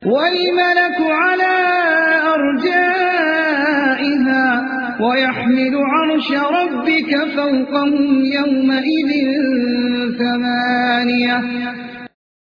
والملك على أرجائها ويحمل عرش ربك فوقهم يومئذ 8